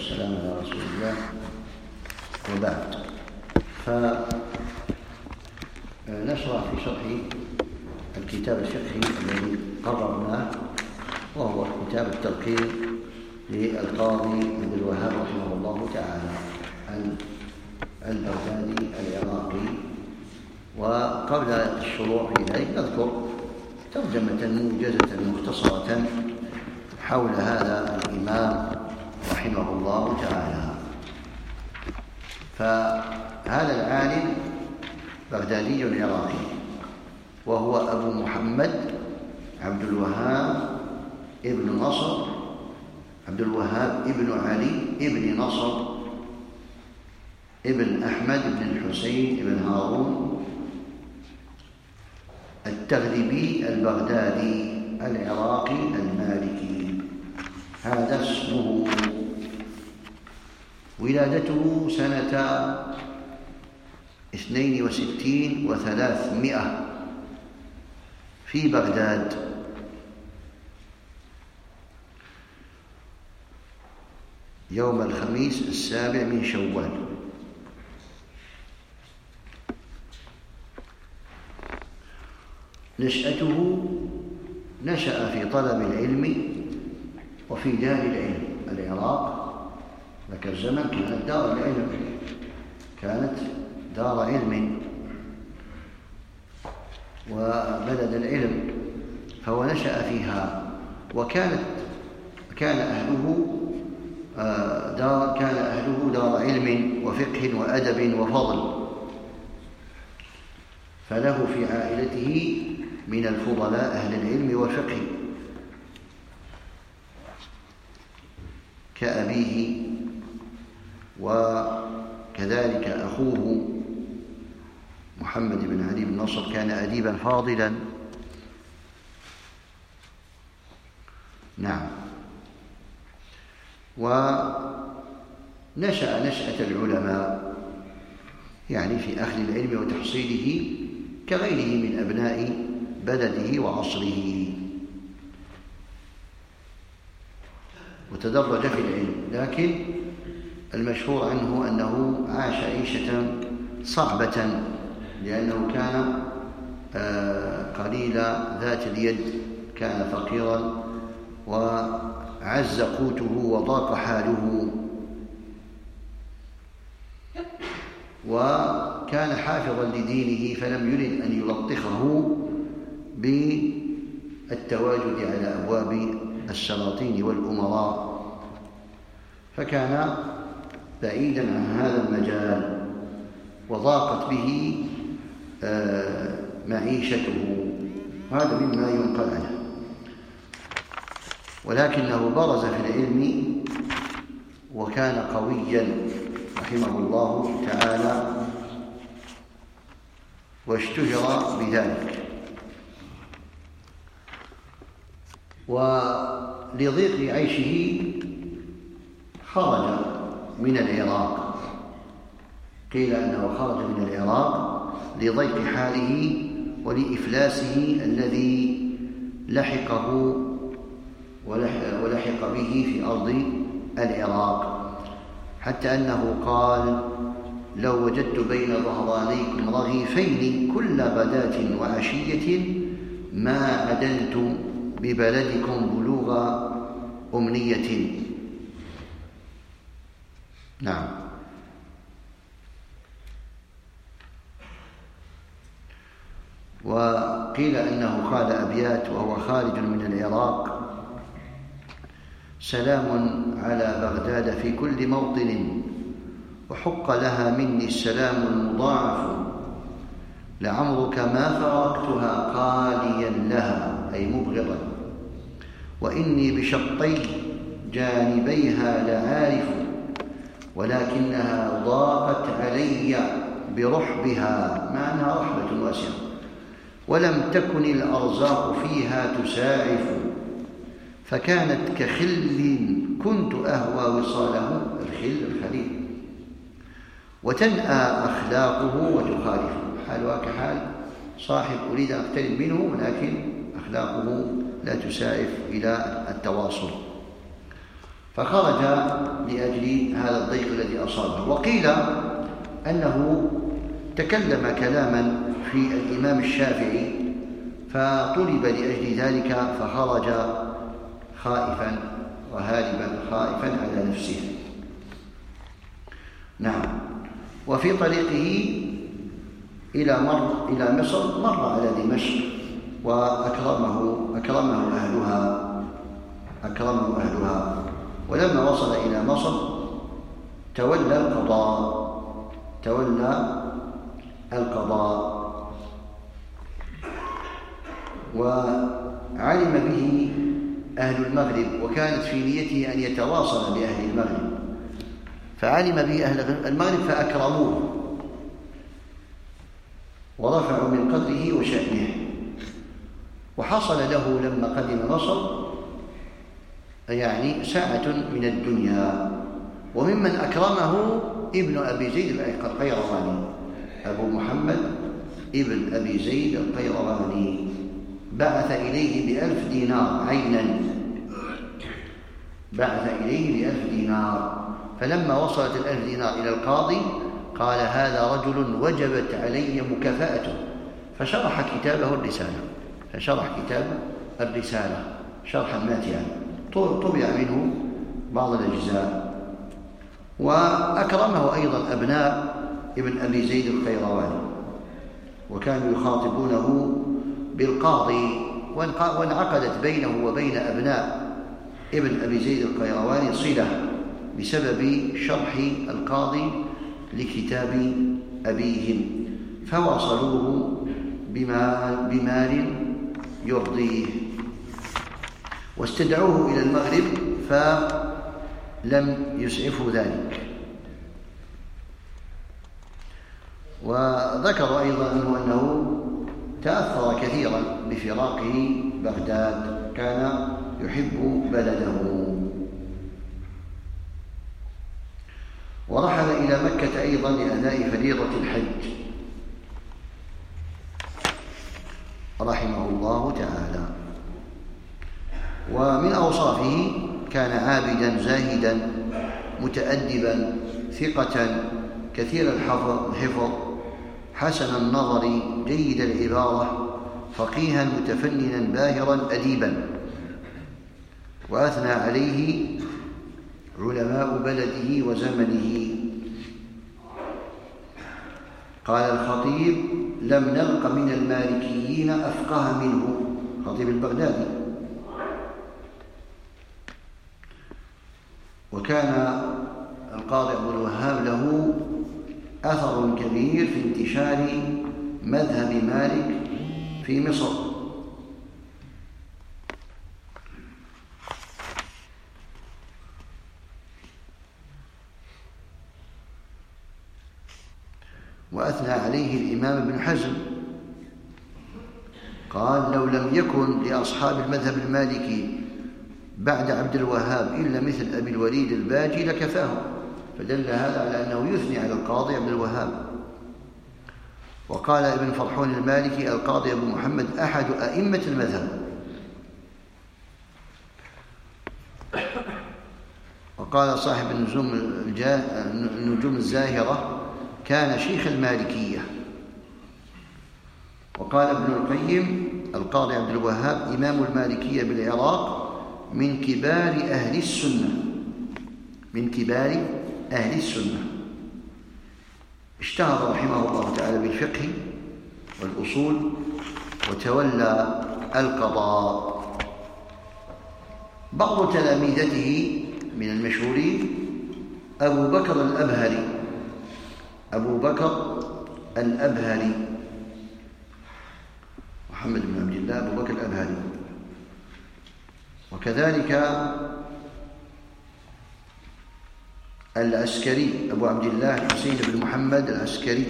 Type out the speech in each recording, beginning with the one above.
والسلام على رسول الله، وبعد. فنشرع في شرح الكتاب الفقهي الذي قررناه، وهو كتاب التلقين للقاضي عبد الوهاب رحمه الله تعالى البغدادي العراقي. وقبل الشروع في ذلك نذكر ترجمة موجزة مختصرة حول هذا الإمام رحمه الله تعالى. فهذا العالم بغدادي عراقي، وهو أبو محمد عبد الوهاب ابن نصر، عبد الوهاب ابن علي ابن نصر ابن أحمد بن الحسين ابن هارون التغلبي البغدادي العراقي المالكي. هذا اسمه. ولادته سنة 62 و300 في بغداد، يوم الخميس 7 من شوال. نشأته نشأ في طلب العلم وفي دار العلم. العراق ذاك الزمن كانت دار العلم، كانت دار علم وبلد العلم، فهو نشأ فيها. وكان أهله دار علم وفقه وأدب وفضل، فله في عائلته من الفضلاء أهل العلم والفقه كأبيه، وكذلك أخوه محمد بن علي بن نصر كان أديبا فاضلا. نعم. ونشأ نشأة العلماء، يعني في أخذ العلم وتحصيله كغيره من أبناء بلده وعصره، وتدرج في العلم. لكن المشهور عنه أنه عاش عيشة صعبة، لأنه كان قليل ذات اليد، كان فقيرا وعز قوته وضاق حاله، وكان حافظا لدينه، فلم يرد أن يلطخه بالتواجد على أبواب السلاطين والأمراء، فكان بعيدا عن هذا المجال، وضاقت به معيشته. هذا مما ينقل عنه. ولكنه برز في العلم وكان قويا رحمه الله تعالى، واشتهر بذلك. ولضيق عيشه خرج من العراق. قيل أنه خرج من العراق لضيق حاله ولإفلاسه الذي لحقه ولحق به في أرض العراق، حتى أنه قال: لو وجدت بين ظهرانيكم رغيفين كل غداة وعشية ما عدلت ببلدكم بلوغ أمنية. نعم. وقيل أنه قال أبيات وهو خارج من العراق: سلام على بغداد في كل موطن، وحق لها مني السلام المضاعف، لعمرك ما فارقتها قاليا لها، أي مبغضا، وإني بشطي جانبيها لعارف، ولكنها ضاقت علي برحبها، معناها رحبة واسعة، ولم تكن الأرزاق فيها تساعف، فكانت كخل كنت أهوى وصاله، الخليل، وتنأى أخلاقه وتخالفه، حالها كحال صاحب أريد أن أقترب منه، ولكن أخلاقه لا تساعف إلى التواصل. فخرج لأجل هذا الضيق الذي أصابه. وقيل أنه تكلم كلاما في الإمام الشافعي فطلب لأجل ذلك فخرج خائفا وهاربا خائفا على نفسه. نعم. وفي طريقه إلى مصر مر على دمشق وأكرمه أهلها. ولما وصل إلى مصر تولى القضاء وعلم به أهل المغرب، وكانت في نيته أن يتواصل بأهل المغرب، فعلم به أهل المغرب فأكرموه ورفعوا من قدره وشأنه. وحصل له لما قدم مصر يعني ساعة من الدنيا. وممن أكرمه ابن أبي زيد القيرواني، أبو محمد ابن أبي زيد القيرواني، بعث إليه ب1000 دينار عينا، فلما وصلت 1000 دينار إلى القاضي قال هذا رجل وجبت علي مكافأته، فشرح كتاب الرسالة شرحا ماتعا طبع منه بعض الأجزاء. وأكرمه أيضا أبناء ابن أبي زيد القيرواني، وكانوا يخاطبونه بالقاضي، وانعقدت بينه وبين أبناء ابن أبي زيد القيرواني صلة بسبب شرح القاضي لكتاب أبيهم، فواصلوه بمال يرضيه، واستدعوه إلى المغرب فلم يسعفه ذلك. وذكر أيضا أنه تأثر كثيرا بفراقه بغداد، كان يحب بلده. ورحل إلى مكة أيضا لأداء فريضة الحج رحمه الله تعالى. ومن أوصافه كان عابدا زاهدا متأدبا ثقة كثير الحفظ حسن النظر جيد العبارة فقيها متفننا باهرا أديبا. وأثنى عليه علماء بلده وزمنه. قال الخطيب لم نلق من المالكيين أفقه منه، خطيب البغدادي. وكان القاضي عبد الوهاب له أثر كبير في انتشار مذهب مالك في مصر. وأثنى عليه الإمام ابن حزم، قال لو لم يكن لأصحاب المذهب المالكي بعد عبد الوهاب إلا مثل أبي الوليد الباجي لكفاه، فدل هذا على أنه يثني على القاضي عبد الوهاب. وقال ابن فرحون المالكي القاضي أبو محمد أحد أئمة المذهب. وقال صاحب النجوم الزاهرة كان شيخ المالكية. وقال ابن القيم القاضي عبد الوهاب إمام المالكية بالعراق من كبار أهل السنة. اشتهر رحمه الله تعالى بالفقه والأصول وتولى القضاء. بعض تلاميذته من المشهورين أبو بكر الأبهري محمد بن عبد الله أبو بكر الأبهري. وكذلك العسكري أبو عبد الله الحسين بن محمد العسكري.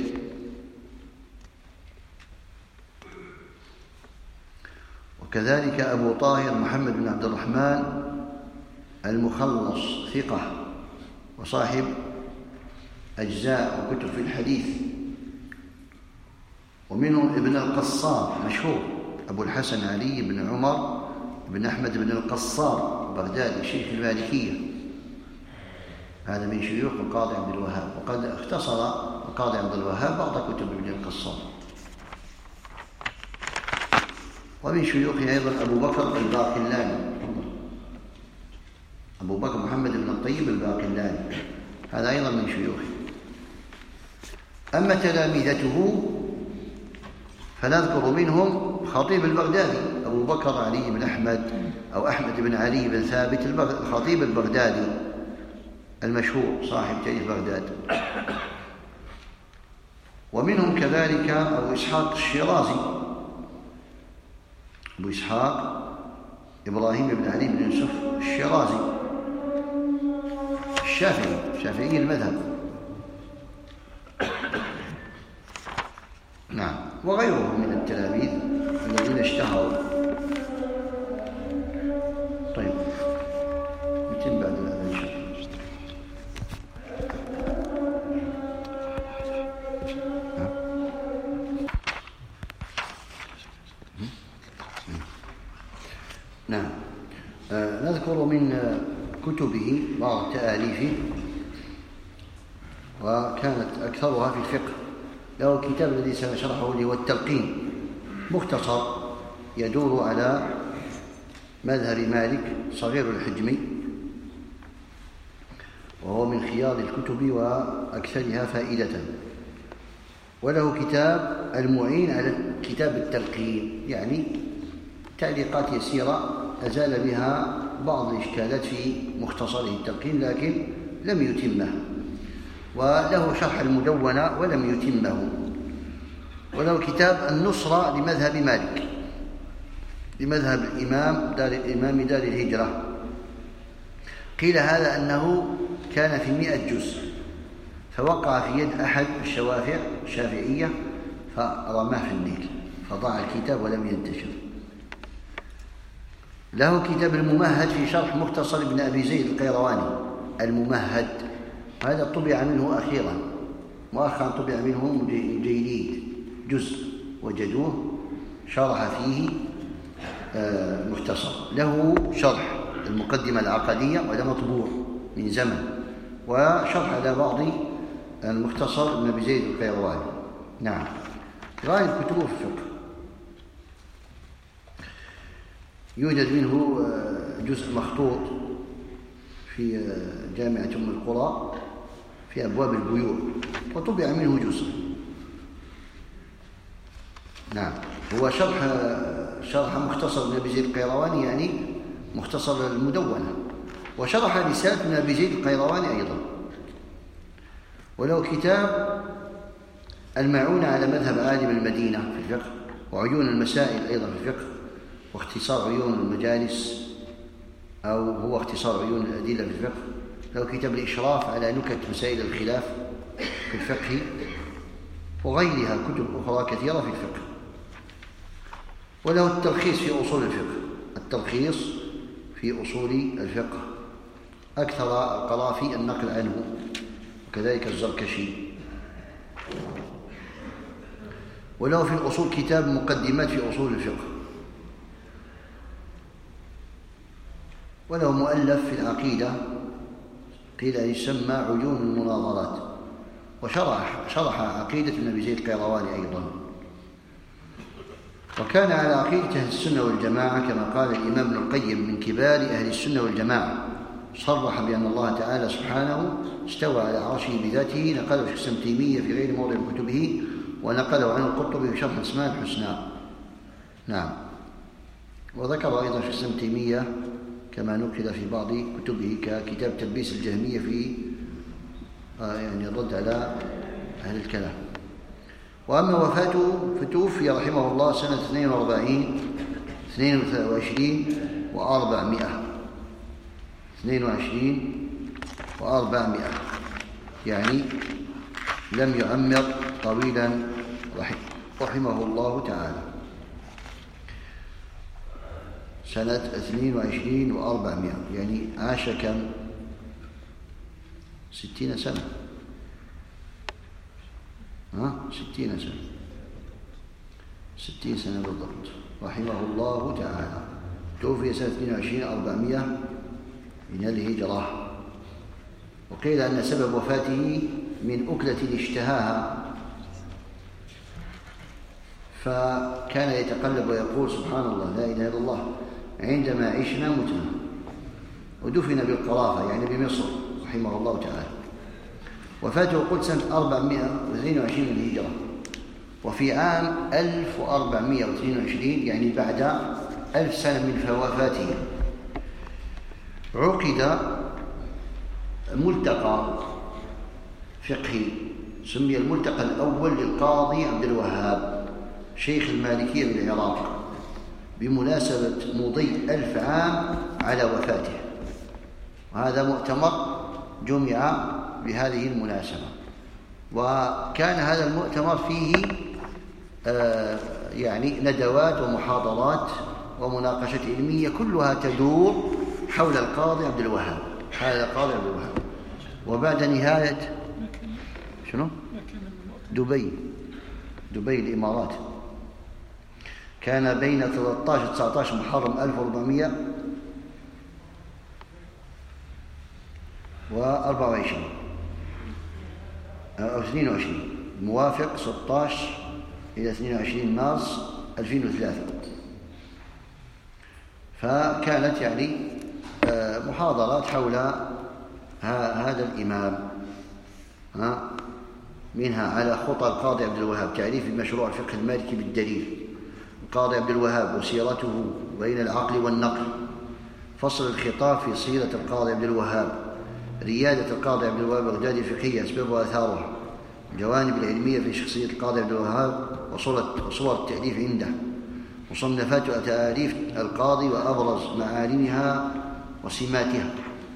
وكذلك أبو طاهر محمد بن عبد الرحمن المخلص ثقة وصاحب أجزاء وكتب في الحديث. ومنهم ابن القصار مشهور أبو الحسن علي بن عمر بن أحمد بن القصار بغدادي شيخ المالكية. هذا من شيوخ القاضي عبد الوهاب، وقد اختصر القاضي عبد الوهاب بعض كتب ابن القصار. ومن شيوخه أيضا أبو بكر الباقلاني، أبو بكر محمد بن الطيب الباقلاني، هذا أيضا من شيوخه. أما تلامذته فنذكر منهم خطيب البغدادي أبو بكر علي بن أحمد أو أحمد بن علي بن ثابت الخطيب البغدادي المشهور صاحب تاريخ بغداد. ومنهم كذلك أبو إسحاق الشيرازي، أبو إسحاق إبراهيم بن علي بن يوسف الشيرازي الشافعي المذهب، نعم، وغيرهم من التلاميذ الذين اشتهروا. طيب يتم بعد الأذان إن شاء الله. نعم، نذكر من كتبه بعض تآليفه، وكانت أكثرها في الفقه. له كتاب الذي سنشرحه اللي هو التلقين، مختصر يدور على مذهب مالك صغير الحجم، وهو من خيار الكتب وأكثرها فائدة. وله كتاب المعين على كتاب التلقين، يعني تعليقات يسيرة أزال بها بعض الإشكالات في مختصره التلقين لكن لم يتمه. وله شرح المدونة ولم يتمه. وله كتاب النصرة لمذهب مالك، لمذهب الإمام دار الهجرة. قيل هذا أنه كان في 100 جزء، فوقع في يد أحد الشافعية فرماه في النيل، فضاع الكتاب ولم ينتشر. له كتاب الممهد في شرح مختصر ابن أبي زيد القيرواني، الممهد هذا طبع منه أخيرا، مؤخرا طبع منه جيد جزء وجدوه، شرح فيه مختصر. له شرح المقدمة العقدية وهذا مطبوع من زمن، وشرح على بعض المختصر ابن أبي زيد القيرواني. نعم، غالب كتبه في الفقه. يوجد منه جزء مخطوط في جامعة أم القرى في أبواب البيوع، وطبع منه جزء. نعم، هو شرح مختصر ابن أبي زيد القيرواني، يعني مختصر المدونة، وشرح رسالة ابن أبي زيد القيرواني أيضا. وله كتاب المعونة على مذهب عالم المدينة في الفقه، وعيون المسائل أيضا في الفقه، واختصار عيون المجالس، أو هو اختصار عيون الأدلة في الفقه. له كتاب الإشراف على نكت مسائل الخلاف في الفقه، وغيرها كتب أخرى كثيرة في الفقه. وله التلخيص في أصول الفقه، التلخيص في أصول الفقه، أكثر القرافي النقل عنه، وكذلك الزركشي. وله في الأصول كتاب مقدمات في أصول الفقه. وله مؤلف في العقيدة قيل يسمى عيون المناظرات، وشرح عقيدة ابن أبي زيد القيرواني أيضا. وكان على عقيدة أهل السنة والجماعة كما قال الإمام ابن القيم من كبار أهل السنة والجماعة، صرح بأن الله تعالى سبحانه استوى على عرشه بذاته، نقله شيخ الإسلام تيمية في غير موضع من كتبه، ونقله عنه القرطبي في شرح أسماء الحسنى. نعم، وذكر أيضا شيخ الإسلام تيمية كما نقل في بعض كتبه ككتاب تلبيس الجهمية في يعني الرد على أهل الكلام. وأما وفاته فتوفي رحمه الله سنة 22 و400، يعني لم يعمر طويلا رحمه الله تعالى. سنة 22 و400، يعني عاش كم؟ 60 سنة. 60 سنة بالضبط رحمه الله تعالى. توفي سنة 22 و400 من الهجرة. وقيل أن سبب وفاته من أكلة اشتهاها، فكان يتقلب ويقول سبحان الله لا إله إلا الله عندما عشنا متنا. ودفن بالقرافة يعني بمصر رحمه الله تعالى. وفاته قلت سنة 422 للهجرة، وفي عام 1422 يعني بعد 1000 سنة من وفاته عقد ملتقى فقهي سمي الملتقى الأول للقاضي عبد الوهاب شيخ المالكية بالعراق بمناسبة مضي 1000 عام على وفاته. وهذا مؤتمر جمع بهذه المناسبة، وكان هذا المؤتمر فيه يعني ندوات ومحاضرات ومناقشة علمية كلها تدور حول القاضي عبد الوهاب. هذا القاضي عبد الوهاب. وبعد نهاية شنو؟ دبي الإمارات، كان بين 13-19 محرم 1424 أو 22 موافق 16 إلى 22 مارس 2003. فكانت يعني محاضرات حول هذا الإمام، منها على خطى القاضي عبد الوهاب، تعريف المشروع الفقه المالكي بالدليل، القاضي عبد الوهاب وسيرته بين العقل والنقل، فصل الخطاب في سيرة القاضي عبد الوهاب، ريادة القاضي عبد الوهاب بغدادي الفقهية أسباب وآثارها، الجوانب العلمية في شخصية القاضي عبد الوهاب وصور التأليف عنده، مصنفات وتأليف القاضي وأبرز معالمها وسماتها،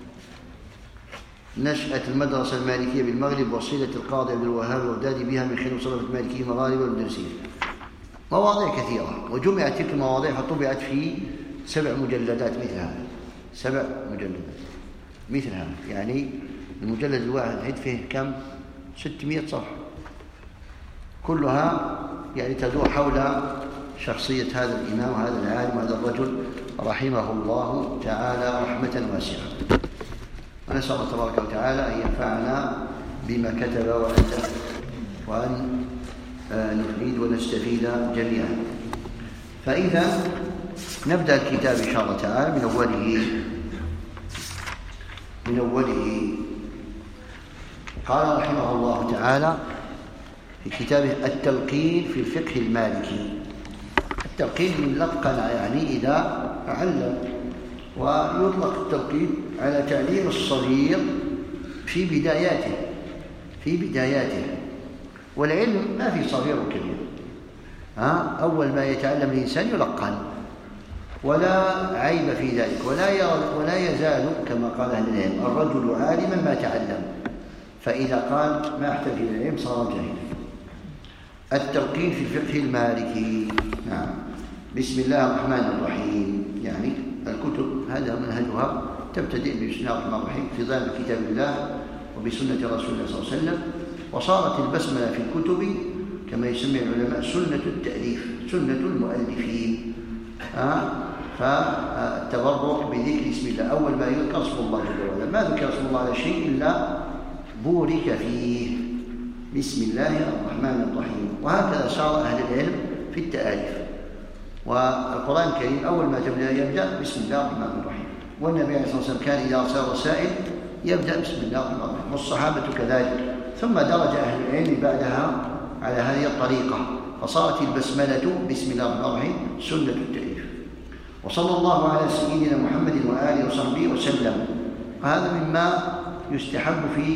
نشأة المدرسة المالكية بالمغرب وصلة القاضي عبد الوهاب بغدادي بها من خلال مصنفات المالكية المغاربة والأندلسية. مواضيع كثيرة، وجمعت تلك المواضيع فطبعت في 7 مجلدات مثل هذا، 7 مجلدات مثل هذا، يعني المجلد الواحد فيه كم؟ 600 صفحة، كلها يعني تدور حول شخصية هذا الإمام وهذا العالم وهذا الرجل رحمه الله تعالى رحمة واسعة. ونسأل الله تبارك وتعالى أن ينفعنا بما كتب وألف، وأن نفيد ونستفيد جميعا. فإذا نبدأ الكتاب إن شاء الله تعالى من أوله. قال رحمه الله تعالى في كتابه التلقين في الفقه المالكي. التلقين من لقن يعني إذا علم، ويطلق التلقين على تعليم الصغير في بداياته. والعلم ما في صغير وكبير، أول ما يتعلم الإنسان يلقن، ولا عيب في ذلك، ولا يزال كما قال أهل العلم الرجل عالما ما تعلم، فإذا قال ما أحتاج إلى العلم صار جاهلا. التلقين في الفقه المالكي. نعم. بسم الله الرحمن الرحيم، يعني الكتب هذا منهجها تبتدئ بسم الله الرحمن الرحيم في ظل كتاب الله وبسنة رسول الله صلى الله عليه وسلم. وصارت البسملة في الكتب كما يسمي العلماء سنة التأليف، سنة المؤلفين، فالتبرك بذكر اسم الله، أول ما يذكر اسم الله جل وعلا، ما ذكر اسم الله على شيء إلا بورك فيه، بسم الله الرحمن الرحيم. وهكذا صار أهل العلم في التآليف. والقرآن الكريم أول ما يبدأ بسم الله الرحمن الرحيم، والنبي عليه الصلاة والسلام كان إذا أرسل رسائل يبدأ بسم الله الرحمن الرحيم، والصحابة كذلك، ثم درج أهل العلم بعدها على هذه الطريقة، فصارت البسملة بسم الله الرحمن الرحيم سنة التأليف. وصلى الله على سيدنا محمد وآله وصحبه وسلم. هذا مما يستحب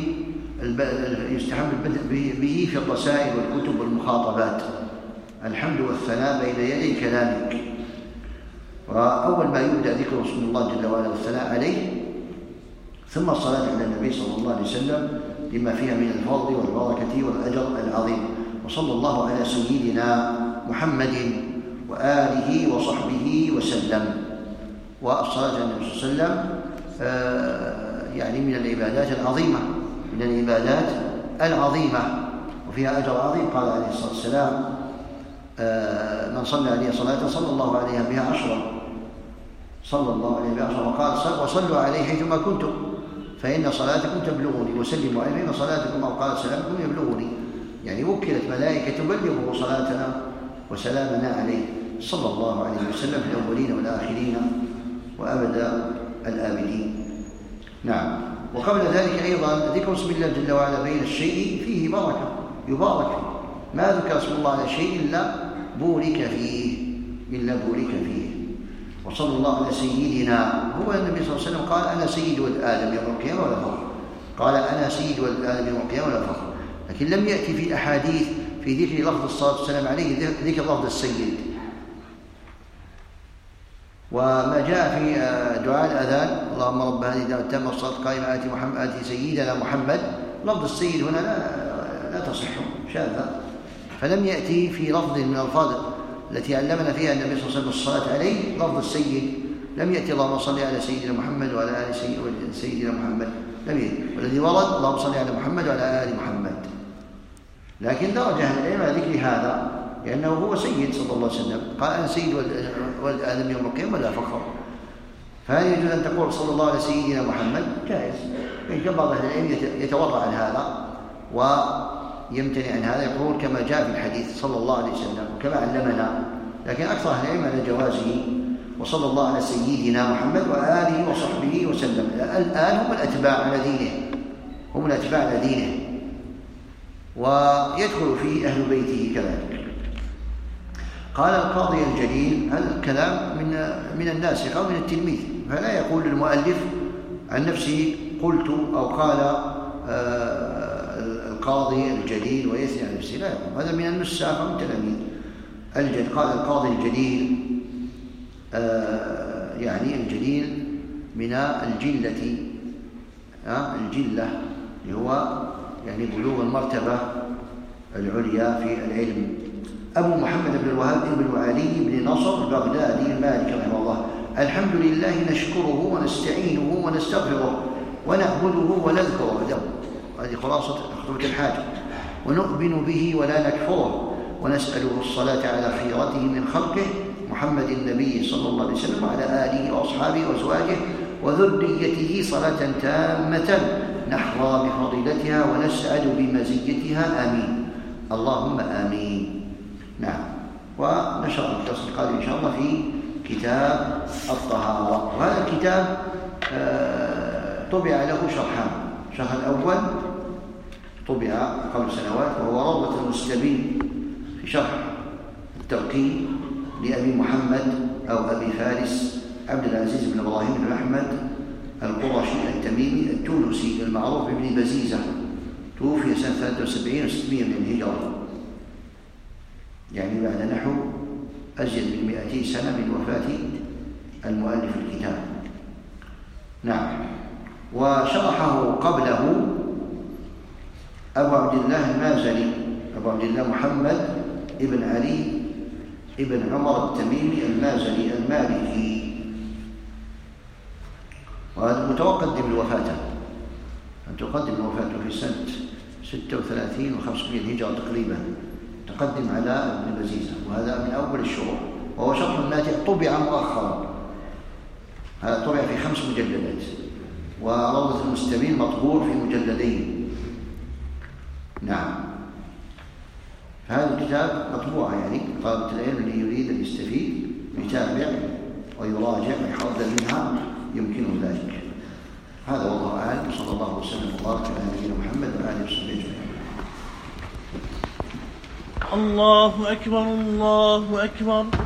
البدء به في الرسائل والكتب والمخاطبات، الحمد والثناء بين يدي كلامك. وأول ما يبدأ ذكر اسم الله جل وعلا والثناء عليه، ثم الصلاة على النبي صلى الله عليه وسلم لما فيها من الفضل والبركة والأجر العظيم. وصلى الله على سيدنا محمد وآله وصحبه وسلم. والصلاة على النبي صلى الله عليه وسلم يعني من العبادات العظيمة وفيها أجر عظيم. قال عليه الصلاة والسلام من صلى عليه صلاة صلى الله عليه بها 10، صلى الله عليه بها 10. وقال وصلوا عليه حيثما كنتم، فإن صلاتكم تبلغني، وسلموا عليه فإن صلاتكم أو قال سلامكم يبلغني، يعني وكلت ملائكة تبلغه صلاتنا وسلامنا عليه صلى الله عليه وسلم في الأولين والآخرين وأبد الآبدين. نعم. وقبل ذلك أيضا ذكر اسم الله جل وعلا بين الشيء فيه بركة، يبارك فيه، ما ذكر اسم الله على شيء إلا بورك فيه، وصلى الله على سيدنا. هو النبي صلى الله عليه وسلم قال أنا سيد ولد آدم يوم القيامة ولا فخر، قال أنا سيد ولد آدم يوم القيامة ولا فخر، لكن لم يأتي في الأحاديث في ذكر لفظ الصلاة والسلام عليه ذكر لفظ السيد. وما جاء في دعاء الأذان اللهم رب هذه الدعوة التامة والصلاة القائمة آتي سيدنا محمد، لفظ السيد هنا لا تصح، شاذة، فلم يأتي في لفظ من الألفاظ التي علمنا فيها النبي صلى الله عليه وسلم الصلاة عليه لفظ السيد، لم يأتي اللهم صل على سيدنا محمد وعلى آل سيدنا محمد، لم يأتي. والذي ورد اللهم صل على محمد وعلى آل محمد، لكن درج أهل العلم على ذكر هذا لأنه هو سيد صلى الله عليه وسلم، قال أنا سيد ولد آدم يوم القيامة ولا فخر، فهل يجوز أن تقول صلى الله على سيدنا محمد؟ جائز، لكن بعض أهل العلم يتورع عن هذا ويمتنع عن هذا، يقول كما جاء في الحديث صلى الله عليه وسلم وكما علمنا، لكن أكثر أهل العلم على جوازه، وصلى الله على سيدنا محمد وآله وصحبه وسلم. الآن هم الأتباع على دينه، ويدخل فيه أهل بيته كذلك. قال القاضي الجليل هذا الكلام من الناسخ أو من التلميذ، فلا يقول المؤلف عن نفسه قلت أو قال القاضي الجليل ويثني عن نفسه، لا يقول هذا من النساخ أو من التلاميذ. قال القاضي الجليل يعني الجليل من الجلة، الجلة اللي هو يعني بلوغ المرتبة العليا في العلم. أبو محمد بن الوهاب بن علي بن نصر البغدادي المالكي رحمه الله: الحمد لله نشكره ونستعينه ونستغفره ونعبده ونذكره، هذه خلاصة خطبة الحاجة، ونؤمن به ولا نكفره، ونسأله الصلاة على خيرته من خلقه محمد النبي صلى الله عليه وسلم وعلى آله وأصحابه وأزواجه وذريته صلاة تامة نحظى بفضيلتها ونسعد بمزيتها، آمين اللهم آمين. نعم. ونشر الدرس القادم إن شاء الله في كتاب الطهارة، وهذا الكتاب طبع له شرحان. الشرح الأول طبع قبل سنوات وهو روضة المستبين في شرح التلقين لأبي محمد أو أبي فارس عبد العزيز بن إبراهيم بن أحمد القرشي التميمي التونسي المعروف بابن بزيزة، توفي سنة 73 و600 من الهجرة، يعني بعد نحو أزيد من 200 سنة من وفاة المؤلف الكتاب. نعم. وشرحه قبله أبو عبد الله المازني، أبو عبد الله محمد ابن علي ابن عمر التميمي المازني المالكي، وهذا متقدم لوفاته، تقدم وفاته في سنة 36 و500 هجرة تقريبا، تقدم على ابن بزيزة، وهذا من أول الشروح، وهو شرح ناتج طبع مؤخرا، هذا طبع في 5 مجلدات، وروضة المستبين مطبوع في مجلدين. نعم. هذا الكتاب مطبوع، يعني طالب العلم اللي يريد أن يستفيد يتابع ويراجع ويحضر منها يمكنه ذلك. هذا والله أعلم، صلى الله وسلم وبارك على نبينا محمد وآله وصحبه أجمعين. الله أكبر الله أكبر.